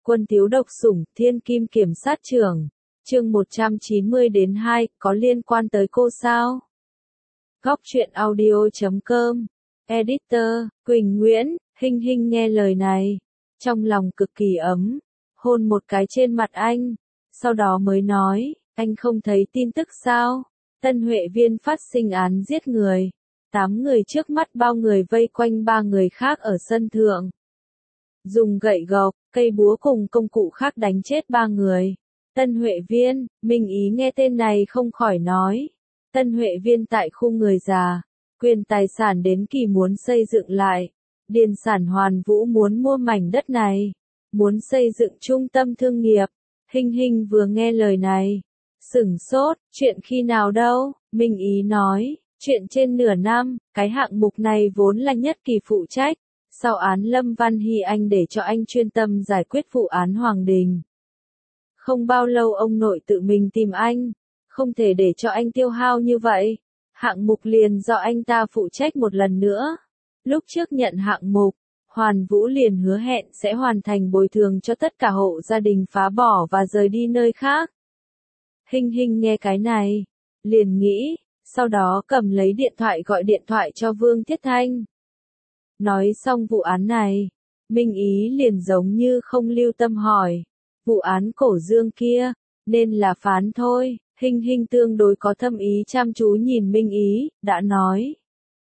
Quân thiếu độc sủng, thiên kim kiểm sát trưởng. Chương 190-2, có liên quan tới cô sao? Góc truyện audio.com. Editor, Quỳnh Nguyễn. Hinh Hinh nghe lời này, trong lòng cực kỳ ấm, hôn một cái trên mặt anh, sau đó mới nói, anh không thấy tin tức sao? Tân Huệ Viên phát sinh án giết người, 8 người trước mắt bao người vây quanh 3 người khác ở sân thượng. Dùng gậy gộc, cây búa cùng công cụ khác đánh chết 3 người. Tân Huệ Viên, Minh Ý nghe tên này không khỏi nói. Tân Huệ Viên tại khu người già, quyền tài sản đến kỳ muốn xây dựng lại. Điền sản Hoàn Vũ muốn mua mảnh đất này, muốn xây dựng trung tâm thương nghiệp. Hinh Hinh vừa nghe lời này, sửng sốt, chuyện khi nào đâu? Minh Ý nói, chuyện trên nửa năm, cái hạng mục này vốn là Nhất Kỳ phụ trách. Sau án Lâm Văn Hy anh để cho anh chuyên tâm giải quyết vụ án Hoàng Đình. Không bao lâu ông nội tự mình tìm anh, không thể để cho anh tiêu hao như vậy. Hạng mục liền do anh ta phụ trách một lần nữa. Lúc trước nhận hạng mục, Hoàn Vũ liền hứa hẹn sẽ hoàn thành bồi thường cho tất cả hộ gia đình phá bỏ và rời đi nơi khác. Hinh Hinh nghe cái này, liền nghĩ, sau đó cầm lấy điện thoại gọi điện thoại cho Vương Thiết Thanh. Nói xong vụ án này, Minh Ý liền giống như không lưu tâm hỏi, vụ án Cổ Dương kia, nên là phán thôi. Hinh Hinh tương đối có thâm ý chăm chú nhìn Minh Ý, đã nói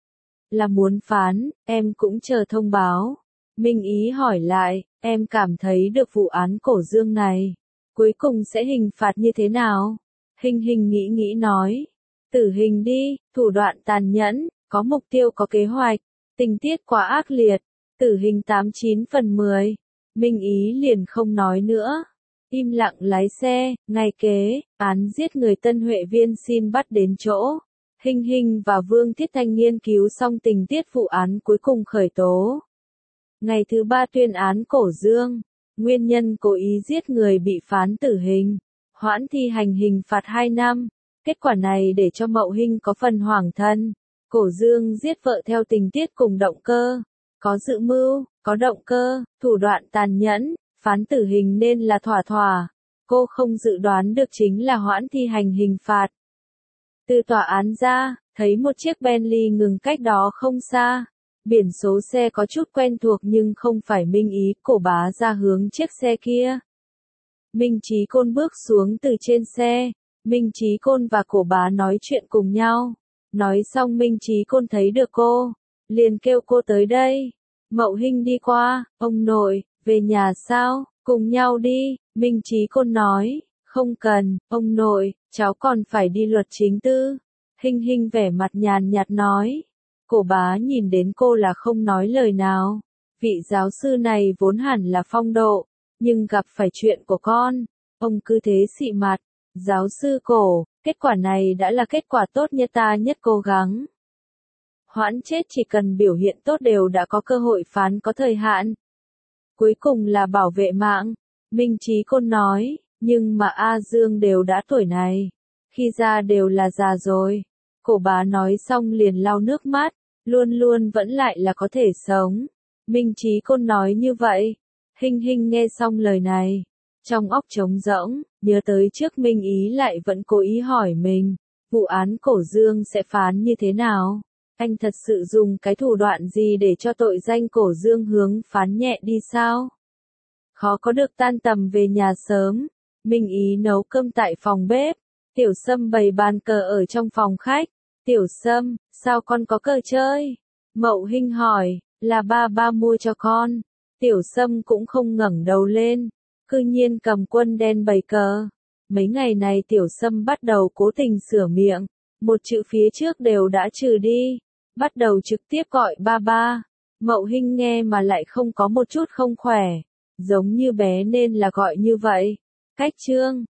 là muốn phán, em cũng chờ thông báo. Minh Ý hỏi lại, em cảm thấy được vụ án Cổ Dương này, cuối cùng sẽ hình phạt như thế nào? Hinh Hinh nghĩ nói, tử hình đi, thủ đoạn tàn nhẫn, có mục tiêu có kế hoạch, tình tiết quá ác liệt, tử hình 89 phần 10. Minh Ý liền không nói nữa, im lặng lái xe. Ngay kế, án giết người Tân Huệ Viên xin bắt đến chỗ. Hinh Hinh và Vương Thiết Thanh nghiên cứu xong tình tiết vụ án cuối cùng khởi tố. Ngày thứ 3 tuyên án Cổ Dương, nguyên nhân cố ý giết người bị phán tử hình, hoãn thi hành hình phạt 2 năm. Kết quả này để cho Mậu Hinh có phần hoảng thân. Cổ Dương giết vợ theo tình tiết cùng động cơ, có dự mưu, có động cơ, thủ đoạn tàn nhẫn, phán tử hình nên là thỏa thỏa. Cô không dự đoán được chính là hoãn thi hành hình phạt. Từ tòa án ra, thấy một chiếc Bentley ngừng cách đó không xa. Biển số xe có chút quen thuộc nhưng không phải Minh Ý. Cổ Bá ra hướng chiếc xe kia. Minh Chí Côn bước xuống từ trên xe. Minh Chí Côn và Cổ Bá nói chuyện cùng nhau. Nói xong Minh Chí Côn thấy được cô, liền kêu cô tới đây. Mậu Hinh đi qua, ông nội, về nhà sao, cùng nhau đi. Minh Chí Côn nói, không cần, ông nội, cháu còn phải đi luật chính tư. Hinh Hinh vẻ mặt nhàn nhạt nói. Cổ Bá nhìn đến cô là không nói lời nào. Vị giáo sư này vốn hẳn là phong độ, nhưng gặp phải chuyện của con, ông cứ thế xị mặt. Giáo sư Cổ, kết quả này đã là kết quả tốt nhất ta nhất cố gắng. Hoãn chết chỉ cần biểu hiện tốt đều đã có cơ hội phán có thời hạn. Cuối cùng là bảo vệ mạng. Minh Chí Côn nói, nhưng mà A Dương đều đã tuổi này, khi ra đều là già rồi. Cổ Bá nói xong liền lau nước mắt, luôn luôn vẫn lại là có thể sống. Minh Chí Côn nói như vậy. Hinh Hinh nghe xong lời này, trong óc trống rỗng, nhớ tới trước Minh Ý lại vẫn cố ý hỏi mình, vụ án Cổ Dương sẽ phán như thế nào? Anh thật sự dùng cái thủ đoạn gì để cho tội danh Cổ Dương hướng phán nhẹ đi sao? Khó có được tan tầm về nhà sớm. Minh Ý nấu cơm tại phòng bếp. Tiểu Sâm bày bàn cờ ở trong phòng khách. Tiểu Sâm, sao con có cờ chơi? Mậu Hinh hỏi, là ba mua cho con. Tiểu Sâm cũng không ngẩng đầu lên, cư nhiên cầm quân đen bày cờ. Mấy ngày này Tiểu Sâm bắt đầu cố tình sửa miệng, một chữ phía trước đều đã trừ đi, bắt đầu trực tiếp gọi ba. Mậu Hinh nghe mà lại không có một chút không khỏe, giống như bé nên là gọi như vậy. Cách chương